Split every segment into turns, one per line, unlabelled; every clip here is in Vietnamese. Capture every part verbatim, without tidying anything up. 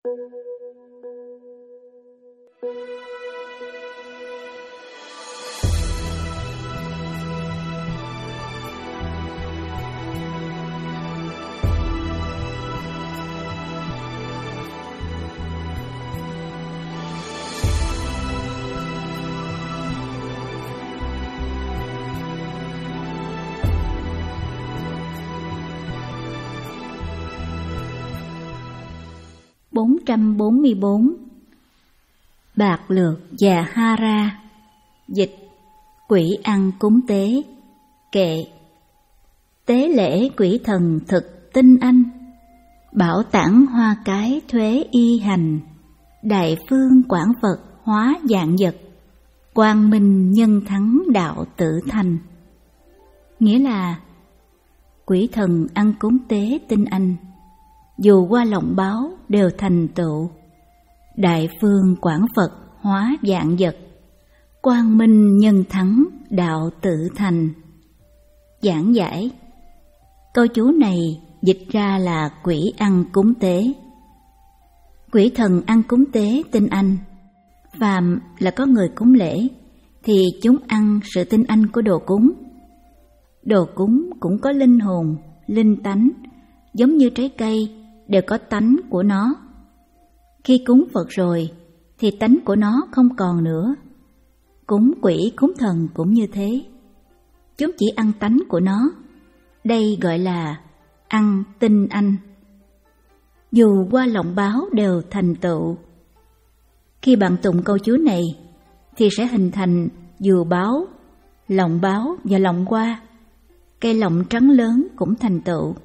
bốn trăm bốn mươi bốn. Bạc Lược và Hara. Dịch: Quỷ ăn cúng tế. Kệ: Tế lễ quỷ thần thực tinh anh, bảo tản hoa cái thuế y hành, đại phương quảng Phật hóa dạng vật, quang minh nhân thắng đạo tự thành. Nghĩa là quỷ thần ăn cúng tế tinh anh, dù qua lòng báo đều thành tựu, đại phương quảng Phật hóa dạng vật, quang minh nhân thắng đạo tự thành. Giảng giải: câu chú này dịch ra là quỷ ăn cúng tế. Quỷ thần ăn cúng tế tinh anh, phàm là có người cúng lễ thì chúng ăn sự tinh anh của đồ cúng. Đồ cúng cũng có linh hồn, linh tánh, giống như trái cây đều có tánh của nó. Khi cúng Phật rồi thì tánh của nó không còn nữa. Cúng quỷ cúng thần cũng như thế, chúng chỉ ăn tánh của nó. Đây gọi là ăn tinh anh, dù qua lòng báo đều thành tựu. Khi bạn tụng câu chú này thì sẽ hình thành dù báo, lòng báo và lòng hoa. Cây lọng trắng lớn cũng thành tựu.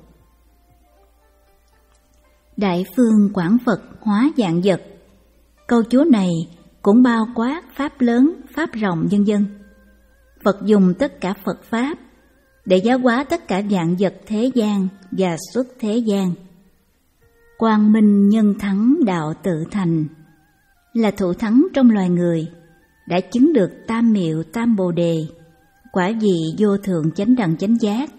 Đại phương quảng Phật hóa dạng vật. Câu chú này cũng bao quát pháp lớn, pháp rộng vân vân. Phật dùng tất cả Phật pháp để giáo hóa tất cả dạng vật thế gian và xuất thế gian. Quang minh nhân thắng đạo tự thành, là thủ thắng trong loài người, đã chứng được tam miệu tam bồ đề, quả vị vô thượng chánh đẳng chánh giác.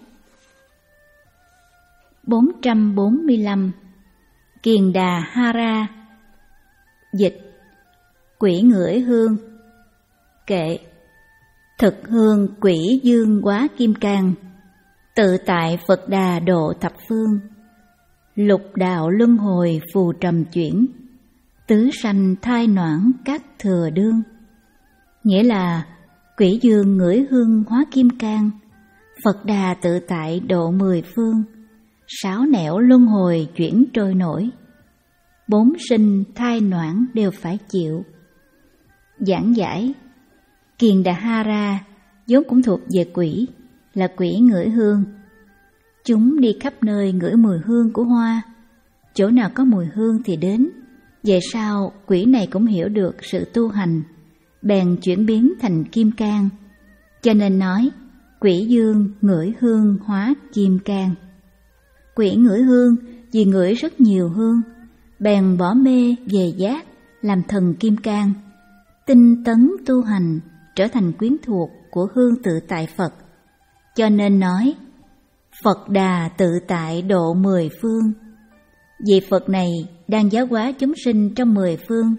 bốn trăm bốn mươi lăm. Kiền Đà Hara. Dịch: Quỷ ngửi hương. Kệ: Thực hương quỷ dương hóa kim cang, tự tại Phật Đà độ thập phương, lục đạo luân hồi phù trầm chuyển, tứ sanh thai noãn các thừa đương. Nghĩa là quỷ dương ngửi hương hóa kim cang, Phật Đà tự tại độ mười phương, sáu nẻo luân hồi chuyển trôi nổi, bốn sinh thai noãn đều phải chịu. Giảng giải: Kiền Đà Hara vốn cũng thuộc về quỷ, là quỷ ngửi hương. Chúng đi khắp nơi ngửi mùi hương của hoa, chỗ nào có mùi hương thì đến. Về sau quỷ này cũng hiểu được sự tu hành, bèn chuyển biến thành kim cang, cho nên nói quỷ dương ngửi hương hóa kim cang. Quỷ ngửi hương vì ngửi rất nhiều hương, bèn bỏ mê về giác, làm thần kim cang, tinh tấn tu hành, trở thành quyến thuộc của hương tự tại Phật. Cho nên nói Phật Đà tự tại độ mười phương. Vị Phật này đang giáo hóa chúng sinh trong mười phương.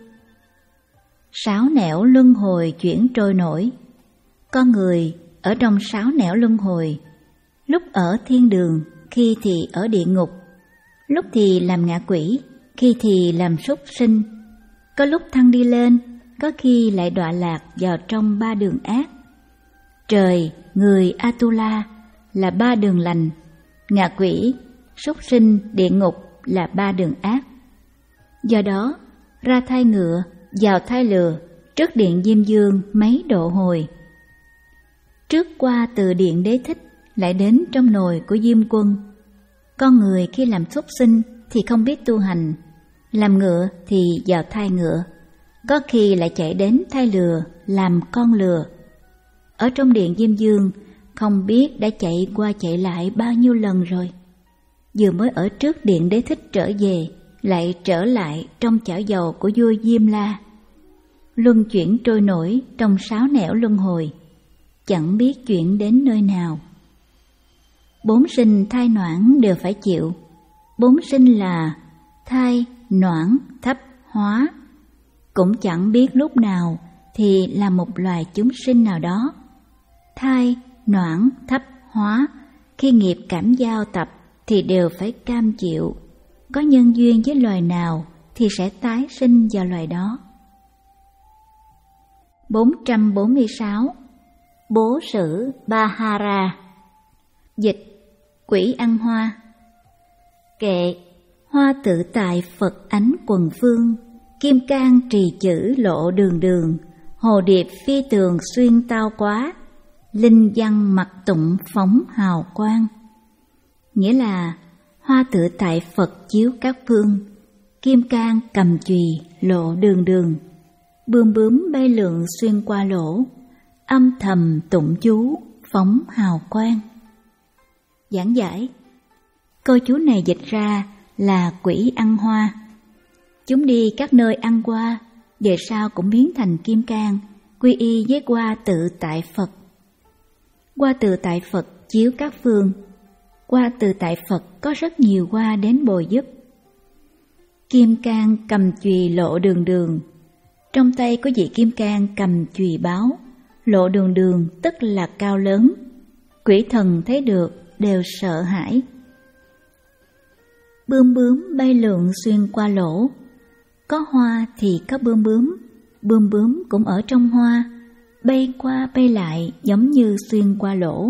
Sáu nẻo luân hồi chuyển trôi nổi. Con người ở trong sáu nẻo luân hồi, lúc ở thiên đường, khi thì ở địa ngục, lúc thì làm ngạ quỷ, khi thì làm súc sinh, có lúc thăng đi lên, có khi lại đọa lạc vào trong ba đường ác. Trời, người, Atula là ba đường lành, ngạ quỷ, súc sinh, địa ngục là ba đường ác. Do đó, ra thai ngựa, vào thai lừa, trước điện Diêm Dương mấy độ hồi. Trước qua từ điện Đế Thích, lại đến trong nồi của Diêm Quân. Con người khi làm súc sinh thì không biết tu hành, làm ngựa thì vào thai ngựa, có khi lại chạy đến thai lừa làm con lừa. Ở trong điện Diêm Dương không biết đã chạy qua chạy lại bao nhiêu lần rồi. Vừa mới ở trước điện Đế Thích trở về, lại trở lại trong chảo dầu của vua Diêm La. Luân chuyển trôi nổi trong sáu nẻo luân hồi, chẳng biết chuyển đến nơi nào. Bốn sinh thai noãn đều phải chịu. Bốn sinh là thai, noãn thấp hóa, cũng chẳng biết lúc nào thì là một loài chúng sinh nào đó. Thai, noãn, thấp hóa, khi nghiệp cảm giao tập thì đều phải cam chịu. Có nhân duyên với loài nào thì sẽ tái sinh vào loài đó. bốn trăm bốn mươi sáu. Bố sử Bahara. Dịch: quỷ ăn hoa. Kệ: hoa tự tại Phật ánh quần phương, kim cang trì chữ lộ đường đường, hồ điệp phi tường xuyên tao quá, linh văn mặc tụng phóng hào quang. Nghĩa là hoa tự tại Phật chiếu các phương, kim cang cầm chùy lộ đường đường, bươm bướm bay lượn xuyên qua lỗ, âm thầm tụng chú phóng hào quang. Giảng giải: câu chú này dịch ra là quỷ ăn hoa. Chúng đi các nơi ăn hoa, về sau cũng biến thành kim cang, quy y với hoa tự tại Phật. Hoa tự tại Phật chiếu các phương. Hoa tự tại Phật có rất nhiều hoa đến bồi giúp. Kim cang cầm chùy lộ đường đường. Trong tay có vị kim cang cầm chùy báo, lộ đường đường tức là cao lớn. Quỷ thần thấy được đều sợ hãi. Bươm bướm bay lượn xuyên qua lỗ. Có hoa thì có bươm bướm, bươm bướm cũng ở trong hoa, bay qua bay lại giống như xuyên qua lỗ.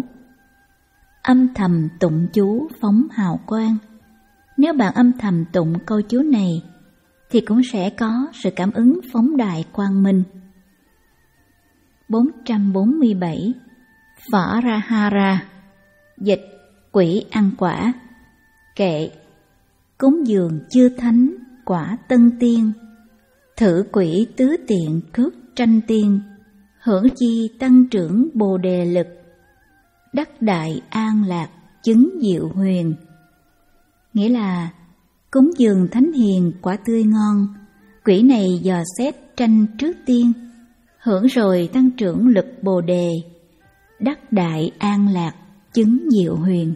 Âm thầm tụng chú phóng hào quang. Nếu bạn âm thầm tụng câu chú này thì cũng sẽ có sự cảm ứng phóng đại quang minh. bốn trăm bốn mươi bảy. Phở Ra Hara. Dịch: quỷ ăn quả. Kệ: cúng dường chư thánh quả tân tiên, thử quỷ tứ tiện cước tranh tiên, hưởng chi tăng trưởng bồ đề lực, đắc đại an lạc chứng diệu huyền. Nghĩa là cúng dường thánh hiền quả tươi ngon, quỷ này dò xét tranh trước tiên, hưởng rồi tăng trưởng lực bồ đề, đắc đại an lạc chứng diệu huyền.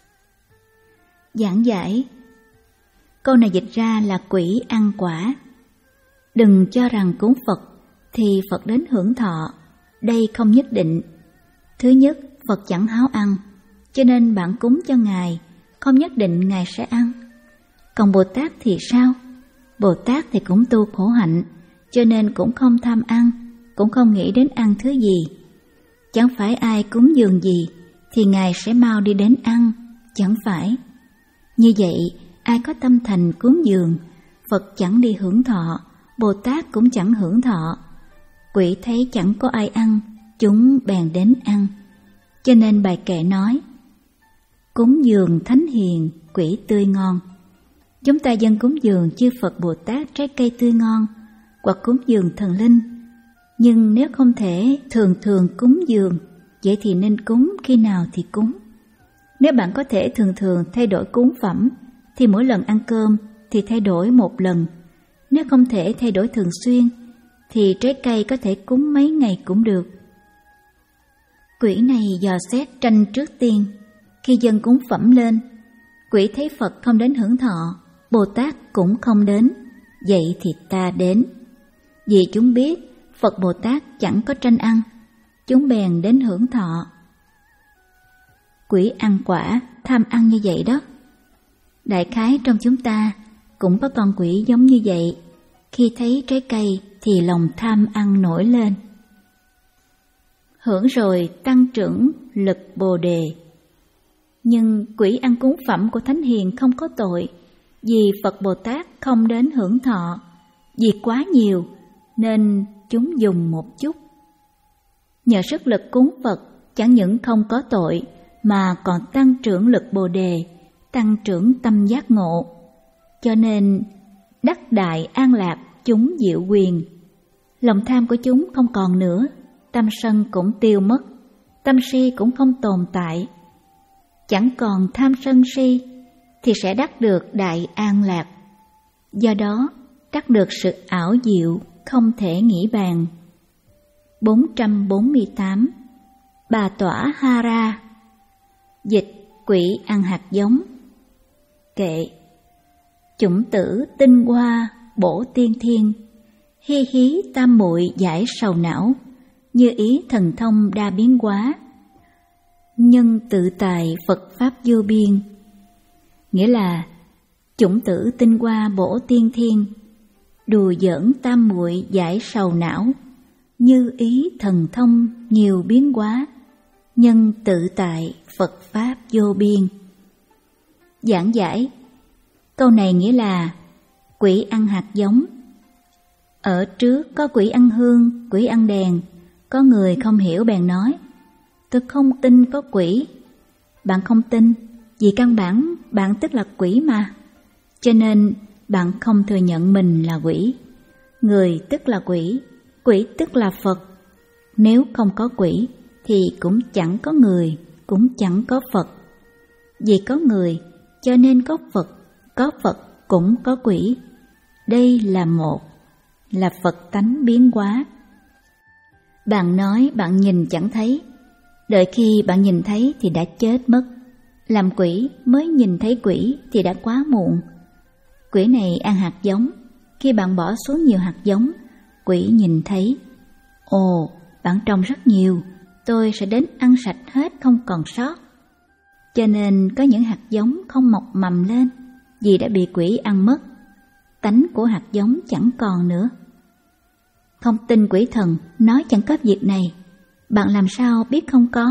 Giảng giải: câu này dịch ra là quỷ ăn quả. Đừng cho rằng cúng Phật thì Phật đến hưởng thọ, đây không nhất định. Thứ nhất, Phật chẳng háo ăn, cho nên bạn cúng cho Ngài, không nhất định Ngài sẽ ăn. Còn Bồ Tát thì sao? Bồ Tát thì cũng tu khổ hạnh, cho nên cũng không tham ăn, cũng không nghĩ đến ăn thứ gì. Chẳng phải ai cúng dường gì thì Ngài sẽ mau đi đến ăn, chẳng phải. Như vậy, ai có tâm thành cúng dường, Phật chẳng đi hưởng thọ, Bồ Tát cũng chẳng hưởng thọ. Quỷ thấy chẳng có ai ăn, chúng bèn đến ăn. Cho nên bài kệ nói: cúng dường thánh hiền quỷ tươi ngon. Chúng ta dâng cúng dường chư Phật Bồ Tát trái cây tươi ngon, hoặc cúng dường thần linh. Nhưng nếu không thể thường thường cúng dường, vậy thì nên cúng khi nào thì cúng. Nếu bạn có thể thường thường thay đổi cúng phẩm, thì mỗi lần ăn cơm thì thay đổi một lần. Nếu không thể thay đổi thường xuyên, thì trái cây có thể cúng mấy ngày cũng được. Quỷ này dò xét tranh trước tiên. Khi dâng cúng phẩm lên, quỷ thấy Phật không đến hưởng thọ, Bồ Tát cũng không đến, vậy thì ta đến. Vì chúng biết Phật Bồ Tát chẳng có tranh ăn, chúng bèn đến hưởng thọ. Quỷ ăn quả, tham ăn như vậy đó. Đại khái trong chúng ta cũng có con quỷ giống như vậy, khi thấy trái cây thì lòng tham ăn nổi lên. Hưởng rồi tăng trưởng lực bồ đề. Nhưng quỷ ăn cúng phẩm của Thánh Hiền không có tội, vì Phật Bồ Tát không đến hưởng thọ, vì quá nhiều nên chúng dùng một chút. Nhờ sức lực cúng Phật chẳng những không có tội mà còn tăng trưởng lực bồ đề, tăng trưởng tâm giác ngộ. Cho nên đắc đại an lạc chúng diệu quyền. Lòng tham của chúng không còn nữa, tâm sân cũng tiêu mất, tâm si cũng không tồn tại. Chẳng còn tham sân si thì sẽ đắc được đại an lạc. Do đó đắc được sự ảo diệu không thể nghĩ bàn. bốn trăm bốn mươi tám. Bà tỏa Hara. Dịch: quỷ ăn hạt giống. Kệ: Chủng tử tinh hoa bổ tiên thiên, hi hí tam muội giải sầu não, như ý thần thông đa biến hóa, nhân tự tài Phật Pháp vô biên. Nghĩa là chủng tử tinh hoa bổ tiên thiên, đùa giỡn tam muội giải sầu não, như ý thần thông nhiều biến hóa, nhân tự tại Phật Pháp vô biên. Giảng giải, câu này nghĩa là quỷ ăn hạt giống. Ở trước có quỷ ăn hương, quỷ ăn đèn, có người không hiểu bèn nói, tôi không tin có quỷ. Bạn không tin, vì căn bản bạn tức là quỷ mà, cho nên bạn không thừa nhận mình là quỷ. Người tức là quỷ, quỷ tức là Phật. Nếu không có quỷ thì cũng chẳng có người, cũng chẳng có Phật. Vì có người cho nên có Phật, có Phật cũng có quỷ. Đây là một, là Phật tánh biến hóa. Bạn nói bạn nhìn chẳng thấy, đợi khi bạn nhìn thấy thì đã chết mất. Làm quỷ mới nhìn thấy quỷ thì đã quá muộn. Quỷ này ăn hạt giống, khi bạn bỏ xuống nhiều hạt giống, quỷ nhìn thấy, ồ, bạn trồng rất nhiều, tôi sẽ đến ăn sạch hết không còn sót. Cho nên có những hạt giống không mọc mầm lên, vì đã bị quỷ ăn mất. Tánh của hạt giống chẳng còn nữa. Không tin quỷ thần nói chẳng có việc này, bạn làm sao biết không có?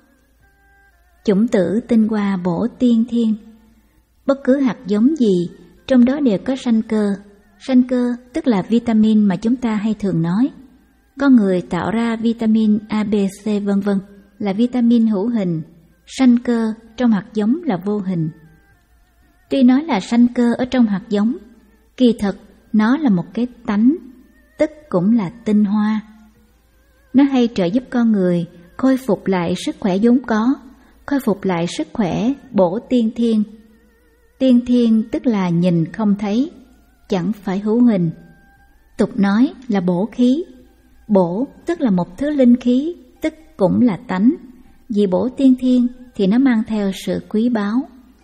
Chủng tử tinh hoa bổ tiên thiên, bất cứ hạt giống gì trong đó đều có sanh cơ. Sanh cơ tức là vitamin mà chúng ta hay thường nói. Có người tạo ra vitamin A, B, C vân vân là vitamin hữu hình, sanh cơ trong hạt giống là vô hình. Tuy nói là sanh cơ ở trong hạt giống, kỳ thực nó là một cái tánh, tức cũng là tinh hoa. Nó hay trợ giúp con người khôi phục lại sức khỏe vốn có, khôi phục lại sức khỏe bổ tiên thiên. Tiên thiên tức là nhìn không thấy, chẳng phải hữu hình. Tục nói là bổ khí. Bổ tức là một thứ linh khí, tức cũng là tánh. Vì bổ tiên thiên thì nó mang theo sự quý báu.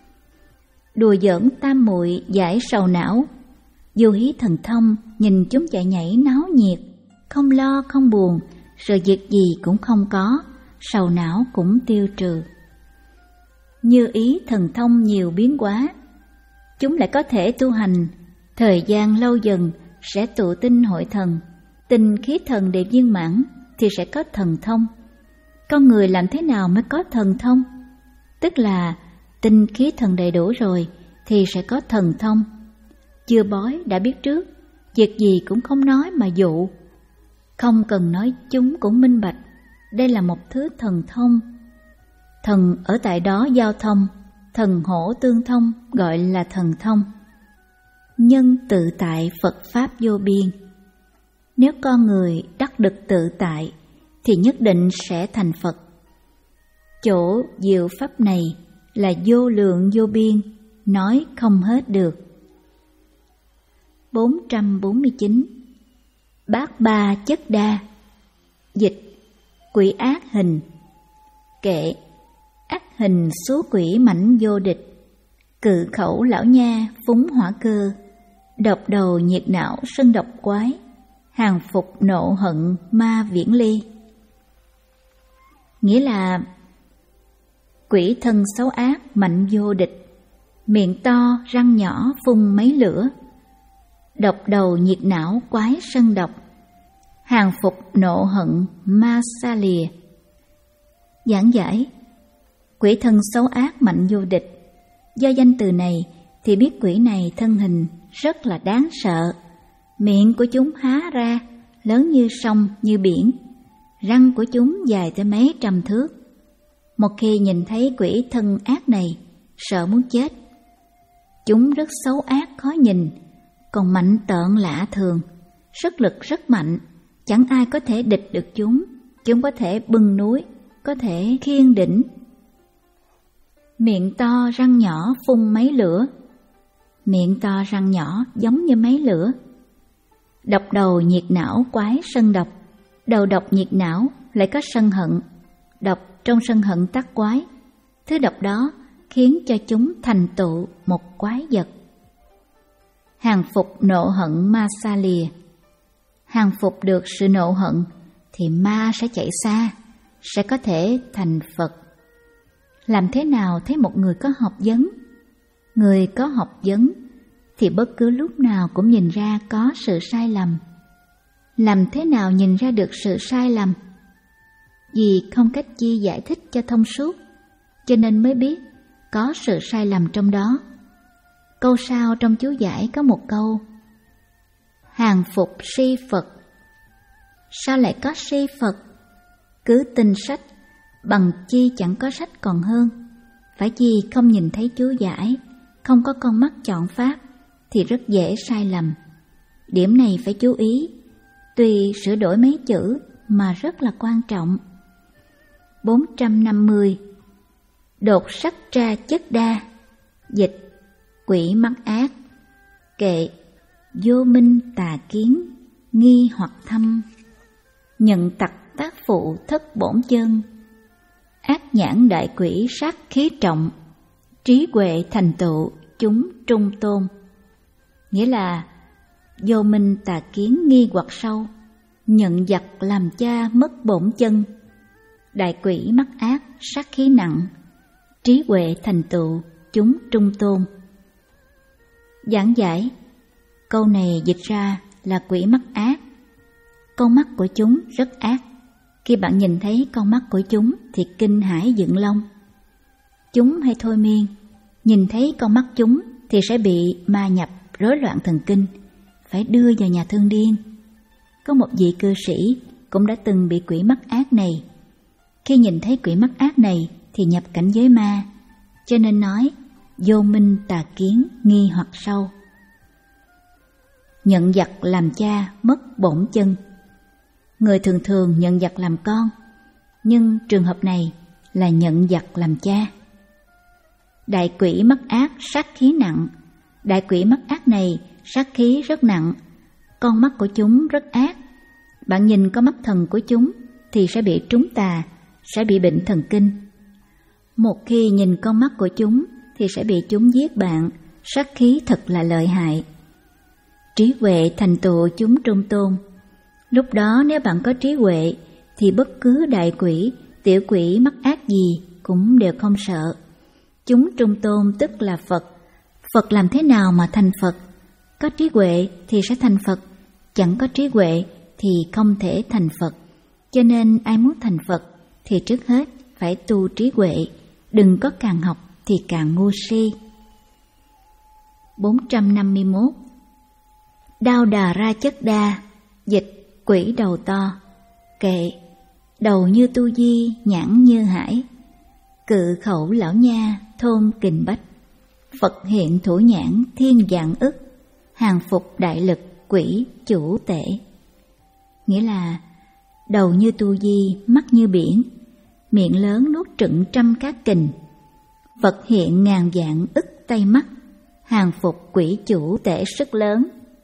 Đùa giỡn tam muội giải sầu não, vô hí thần thông nhìn chúng chạy nhảy náo nhiệt, không lo không buồn, sự việc gì cũng không có, sầu não cũng tiêu trừ. Như ý thần thông nhiều biến hóa, chúng lại có thể tu hành, thời gian lâu dần sẽ tụ tinh hội thần, tinh khí thần đều viên mãn thì sẽ có thần thông. Con người làm thế nào mới có thần thông? Tức là tinh khí thần đầy đủ rồi thì sẽ có thần thông. Chưa bói đã biết trước, việc gì cũng không nói mà dụ. Không cần nói chúng cũng minh bạch, đây là một thứ thần thông. Thần ở tại đó giao thông, thần hổ tương thông gọi là thần thông. Nhân tự tại Phật Pháp vô biên. Nếu con người đắc được tự tại thì nhất định sẽ thành Phật. Chỗ diệu pháp này là vô lượng vô biên, nói không hết được. bốn trăm bốn mươi chín. Bát ba chất đa. Dịch: quỷ ác hình. Kệ: ác hình số quỷ mãnh vô địch. Cự khẩu lão nha phúng hỏa cơ. Độc đầu nhiệt não sân độc quái. Hàng phục nộ hận ma viễn ly. Nghĩa là quỷ thân xấu ác mạnh vô địch, miệng to răng nhỏ phun mấy lửa, độc đầu nhiệt não quái sân độc, hàng phục nộ hận ma xa lìa. Giảng giải: quỷ thân xấu ác mạnh vô địch, do danh từ này thì biết quỷ này thân hình rất là đáng sợ. Miệng của chúng há ra, lớn như sông như biển, răng của chúng dài tới mấy trăm thước. Một khi nhìn thấy quỷ thân ác này, sợ muốn chết. Chúng rất xấu ác khó nhìn, còn mạnh tợn lạ thường, sức lực rất mạnh, chẳng ai có thể địch được chúng. Chúng có thể bưng núi, có thể khiêng đỉnh. Miệng to răng nhỏ phun mấy lửa. Miệng to răng nhỏ giống như mấy lửa. Độc đầu nhiệt não quái sân độc. Đầu độc nhiệt não lại có sân hận. Độc trong sân hận tác quái. Thứ độc đó khiến cho chúng thành tựu một quái vật. hàng phục nộ hận ma xa lìa. Hàng phục được sự nộ hận thì ma sẽ chạy xa, sẽ có thể thành Phật. Làm thế nào thấy một người có học vấn? Người có học vấn thì bất cứ lúc nào cũng nhìn ra có sự sai lầm. Làm thế nào nhìn ra được sự sai lầm? Vì không cách chi giải thích cho thông suốt, cho nên mới biết có sự sai lầm trong đó. Câu sau trong chú giải có một câu: hàng phục si Phật. Sao lại có si Phật? Cứ tin sách, bằng chi chẳng có sách còn hơn. Phải chi không nhìn thấy chú giải, không có con mắt chọn pháp thì rất dễ sai lầm. Điểm này phải chú ý, tuy sửa đổi mấy chữ mà rất là quan trọng. bốn trăm năm mươi. Đột sắc ra chất đa. Dịch: quỷ mắc ác. Kệ: vô minh tà kiến, nghi hoặc thâm. Nhận tặc tác phụ thất bổn chân. Ác nhãn đại quỷ sát khí trọng. Trí huệ thành tựu chúng trung tôn. Nghĩa là vô minh tà kiến nghi hoặc sâu, nhận giặc làm cha mất bổn chân, đại quỷ mắc ác sát khí nặng, trí huệ thành tựu chúng trung tôn. Giảng giải: câu này dịch ra là quỷ mắc ác. Con mắt của chúng rất ác. Khi bạn nhìn thấy con mắt của chúng thì kinh hãi dựng lông. Chúng hay thôi miên, nhìn thấy con mắt chúng thì sẽ bị ma nhập, rối loạn thần kinh, phải đưa vào nhà thương điên. Có một vị cư sĩ cũng đã từng bị quỷ mắc ác này. Khi nhìn thấy quỷ mắc ác này thì nhập cảnh giới ma, cho nên nói vô minh tà kiến nghi hoặc sâu. Nhận giặc làm cha mất bổn chân. Người thường thường nhận giặc làm con, nhưng trường hợp này là nhận giặc làm cha. Đại quỷ mắc ác sát khí nặng. Đại quỷ mắc ác này sát khí rất nặng. Con mắt của chúng rất ác. Bạn nhìn con mắt thần của chúng thì sẽ bị trúng tà, sẽ bị bệnh thần kinh. Một khi nhìn con mắt của chúng thì sẽ bị chúng giết bạn, sát khí thật là lợi hại. Trí huệ thành tựu chúng trung tôn. Lúc đó nếu bạn có trí huệ thì bất cứ đại quỷ, tiểu quỷ mắc ác gì cũng đều không sợ. Chúng trung tôn tức là Phật. Phật làm thế nào mà thành Phật? Có trí huệ thì sẽ thành Phật, chẳng có trí huệ thì không thể thành Phật. Cho nên ai muốn thành Phật thì trước hết phải tu trí huệ, đừng có càng học thì càng ngu si. bốn trăm năm mươi mốt. Đao đà ra chất đa. Dịch: quỷ đầu to. Kệ: đầu như tu di, nhãn như hải. Cự khẩu lão nha, thôn kình bách. Phật hiện thủ nhãn, thiên vạn ức. Hàng phục đại lực, quỷ chủ tể. Nghĩa là đầu như tu di, mắt như biển, miệng lớn nuốt trựng trăm cát kình. Phật hiện ngàn vạn ức tay mắt, hàng phục quỷ chủ tể sức lớn.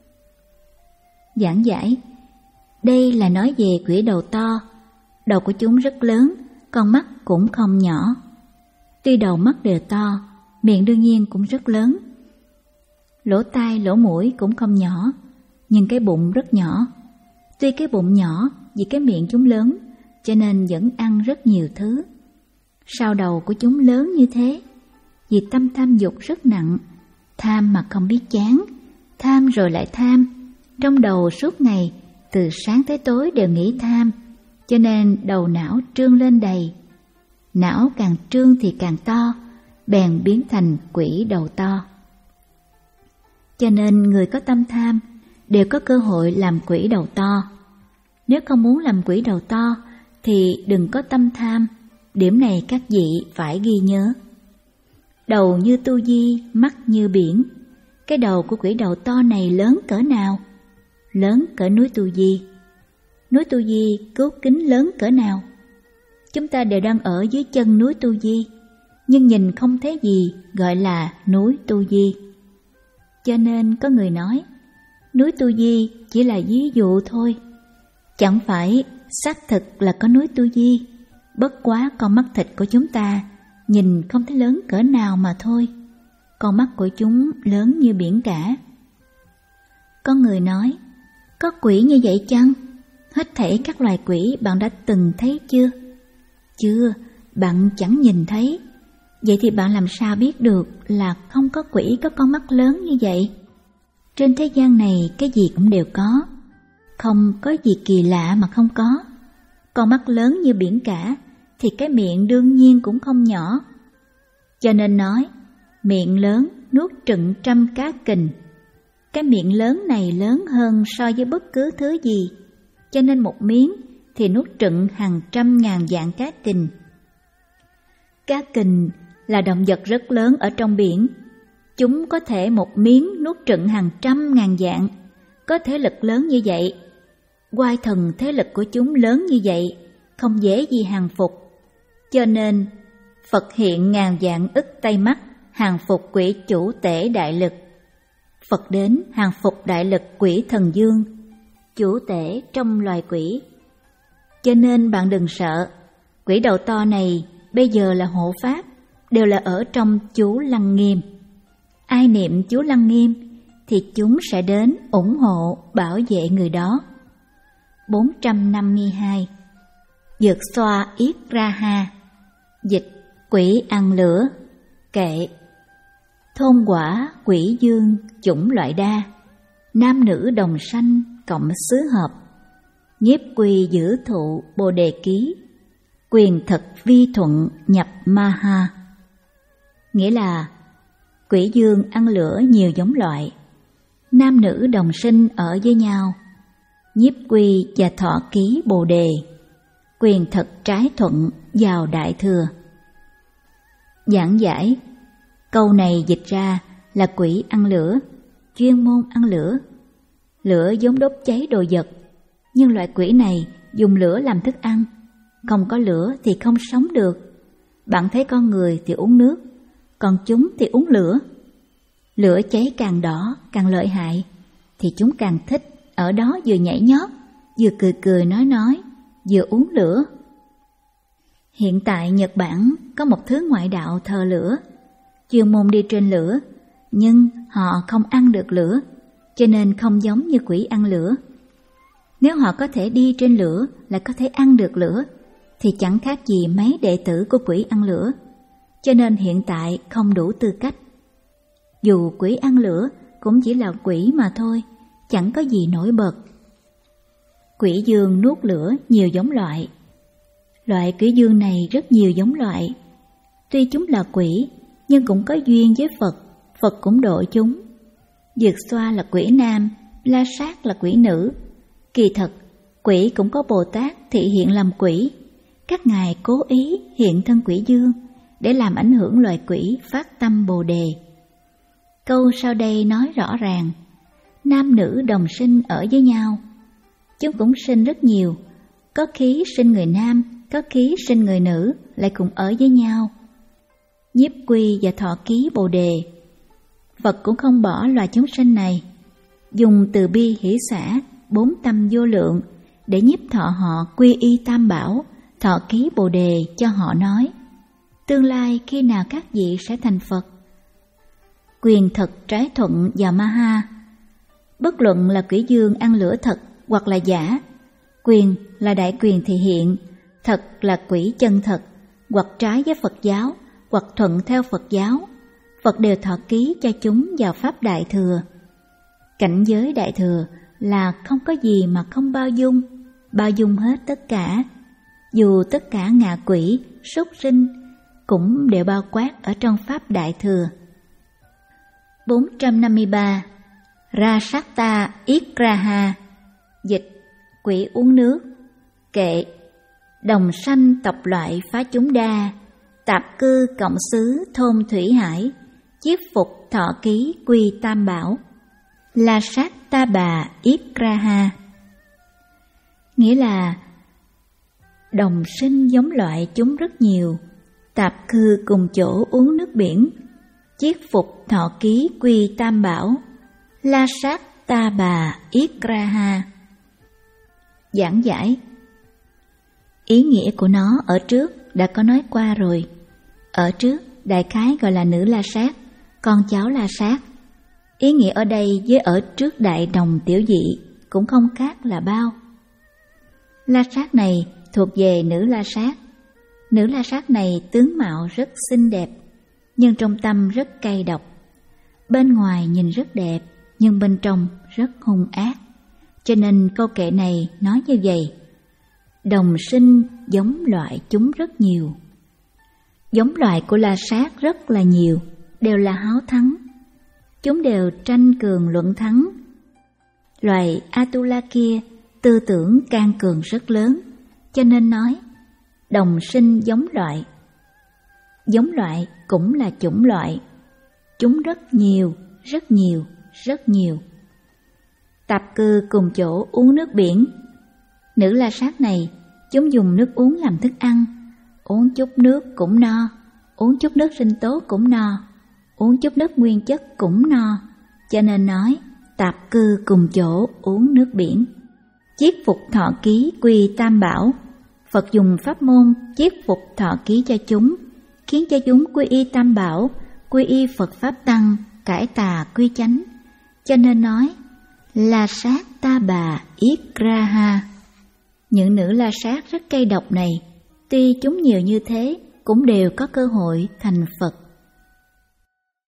Giảng giải: đây là nói về quỷ đầu to. Đầu của chúng rất lớn, con mắt cũng không nhỏ. Tuy đầu mắt đều to, miệng đương nhiên cũng rất lớn. Lỗ tai, lỗ mũi cũng không nhỏ, nhưng cái bụng rất nhỏ. Tuy cái bụng nhỏ, vì cái miệng chúng lớn, cho nên vẫn ăn rất nhiều thứ. Sao đầu của chúng lớn như thế? Vì tâm tham dục rất nặng, tham mà không biết chán, tham rồi lại tham. Trong đầu suốt ngày, từ sáng tới tối đều nghĩ tham, cho nên đầu não trương lên đầy. Não càng trương thì càng to, bèn biến thành quỷ đầu to. Cho nên người có tâm tham đều có cơ hội làm quỷ đầu to. Nếu không muốn làm quỷ đầu to thì đừng có tâm tham. Điểm này các vị phải ghi nhớ. Đầu như tu di, mắt như biển. Cái đầu của quỷ đầu to này lớn cỡ nào? Lớn cỡ núi Tu Di. Núi Tu Di cốt kính lớn cỡ nào? Chúng ta đều đang ở dưới chân núi Tu Di, nhưng nhìn không thấy gì gọi là núi Tu Di. Cho nên có người nói, núi Tu Di chỉ là ví dụ thôi. Chẳng phải xác thực là có núi Tu Di, bất quá con mắt thịt của chúng ta nhìn không thấy lớn cỡ nào mà thôi. Con mắt của chúng lớn như biển cả. Có người nói, có quỷ như vậy chăng? Hết thảy các loài quỷ bạn đã từng thấy chưa? Chưa, bạn chẳng nhìn thấy. Vậy thì bạn làm sao biết được là không có quỷ có con mắt lớn như vậy? Trên thế gian này cái gì cũng đều có, không có gì kỳ lạ mà không có. Con mắt lớn như biển cả thì cái miệng đương nhiên cũng không nhỏ. Cho nên nói, miệng lớn nuốt trựng trăm cá kình. Cái miệng lớn này lớn hơn so với bất cứ thứ gì, cho nên một miếng thì nuốt trựng hàng trăm ngàn vạn cá kình. Cá kình là động vật rất lớn ở trong biển. Chúng có thể một miếng nuốt trựng hàng trăm ngàn vạn, có thể lực lớn như vậy. Oai thần thế lực của chúng lớn như vậy, không dễ gì hàng phục. Cho nên Phật hiện ngàn vạn ức tay mắt, hàng phục quỷ chủ tể đại lực. Phật đến hàng phục đại lực quỷ thần dương, chủ tể trong loài quỷ. Cho nên bạn đừng sợ, quỷ đầu to này bây giờ là hộ pháp, đều là ở trong chú Lăng Nghiêm. Ai niệm chú Lăng Nghiêm thì chúng sẽ đến ủng hộ bảo vệ người đó. bốn trăm năm mươi hai. Dược xoa yết ra ha. Dịch quỷ ăn lửa. Kệ. Thôn quả quỷ dương chủng loại đa, nam nữ đồng sanh cộng xứ hợp. Nhiếp quy giữ thụ bồ đề ký, quyền thực vi thuận nhập ma ha. Nghĩa là quỷ dương ăn lửa nhiều giống loại, nam nữ đồng sinh ở với nhau. Nhiếp quy và thọ ký bồ đề, quyền thực trái thuận vào đại thừa. Giảng giải, câu này dịch ra là quỷ ăn lửa, chuyên môn ăn lửa. Lửa giống đốt cháy đồ vật, nhưng loại quỷ này dùng lửa làm thức ăn. Không có lửa thì không sống được. Bạn thấy con người thì uống nước, còn chúng thì uống lửa. Lửa cháy càng đỏ, càng lợi hại, thì chúng càng thích ở đó vừa nhảy nhót, vừa cười cười nói nói, vừa uống lửa. Hiện tại Nhật Bản có một thứ ngoại đạo thờ lửa, chuyên môn đi trên lửa, nhưng họ không ăn được lửa, cho nên không giống như quỷ ăn lửa. Nếu họ có thể đi trên lửa lại có thể ăn được lửa, thì chẳng khác gì mấy đệ tử của quỷ ăn lửa, cho nên hiện tại không đủ tư cách. Dù quỷ ăn lửa cũng chỉ là quỷ mà thôi, chẳng có gì nổi bật. Quỷ dương nuốt lửa nhiều giống loại. Loại quỷ dương này rất nhiều giống loại. Tuy chúng là quỷ, nhưng cũng có duyên với Phật, Phật cũng độ chúng. Dược xoa là quỷ nam, la sát là quỷ nữ. Kỳ thật, quỷ cũng có Bồ Tát thị hiện làm quỷ. Các ngài cố ý hiện thân quỷ dương để làm ảnh hưởng loài quỷ phát tâm Bồ Đề. Câu sau đây nói rõ ràng, nam nữ đồng sinh ở với nhau. Chúng cũng sinh rất nhiều, có khí sinh người nam, có khí sinh người nữ, lại cùng ở với nhau. Nhiếp quy và thọ ký Bồ Đề. Phật cũng không bỏ loài chúng sinh này, dùng từ bi hỷ xả, bốn tâm vô lượng để nhiếp thọ họ quy y tam bảo, thọ ký Bồ Đề cho họ nói, tương lai khi nào các vị sẽ thành Phật. Quyền thực trái thuận vào ma ha. Bất luận là quỷ dương ăn lửa thật hoặc là giả, quyền là đại quyền thị hiện, thật là quỷ chân thật, hoặc trái với Phật giáo, hoặc thuận theo Phật giáo, Phật đều thọ ký cho chúng vào pháp đại thừa. Cảnh giới đại thừa là không có gì mà không bao dung, bao dung hết tất cả. Dù tất cả ngạ quỷ, súc sinh cũng đều bao quát ở trong pháp đại thừa. bốn trăm năm mươi ba. Rasata Ikraha. Dịch quỷ uống nước. Kệ. Đồng sanh tộc loại phá chúng đa, tạp cư cộng xứ thôn thủy hải, chiết phục thọ ký quy tam bảo. La sát ta bà Ikraha. Nghĩa là đồng sinh giống loại chúng rất nhiều, tạp cư cùng chỗ uống nước biển, chiết phục thọ ký quy tam bảo. La sát ta bà Ikraha. Giảng giải, ý nghĩa của nó ở trước đã có nói qua rồi. Ở trước đại khái gọi là nữ la sát, con cháu la sát. Ý nghĩa ở đây với ở trước đại đồng tiểu dị cũng không khác là bao. La sát này thuộc về nữ la sát. Nữ la sát này tướng mạo rất xinh đẹp, nhưng trong tâm rất cay độc. Bên ngoài nhìn rất đẹp, nhưng bên trong rất hung ác. Cho nên câu kệ này nói như vậy: đồng sinh giống loại chúng rất nhiều. Giống loại của la sát rất là nhiều, đều là háo thắng. Chúng đều tranh cường luận thắng. Loài Atula kia tư tưởng can cường rất lớn, cho nên nói đồng sinh giống loại. Giống loại cũng là chủng loại. Chúng rất nhiều, rất nhiều, rất nhiều. Tạp cư cùng chỗ uống nước biển. Nữ la sát này, chúng dùng nước uống làm thức ăn. Uống chút nước cũng no, uống chút nước sinh tố cũng no, uống chút nước nguyên chất cũng no. Cho nên nói tạp cư cùng chỗ uống nước biển. Chiết phục thọ ký quy tam bảo. Phật dùng pháp môn chiết phục thọ ký cho chúng, khiến cho chúng quy y tam bảo, quy y Phật pháp tăng, cải tà quy chánh. Cho nên nói la sát ta bà yết ra ha. Những nữ la sát rất cay độc này, tuy chúng nhiều như thế cũng đều có cơ hội thành Phật.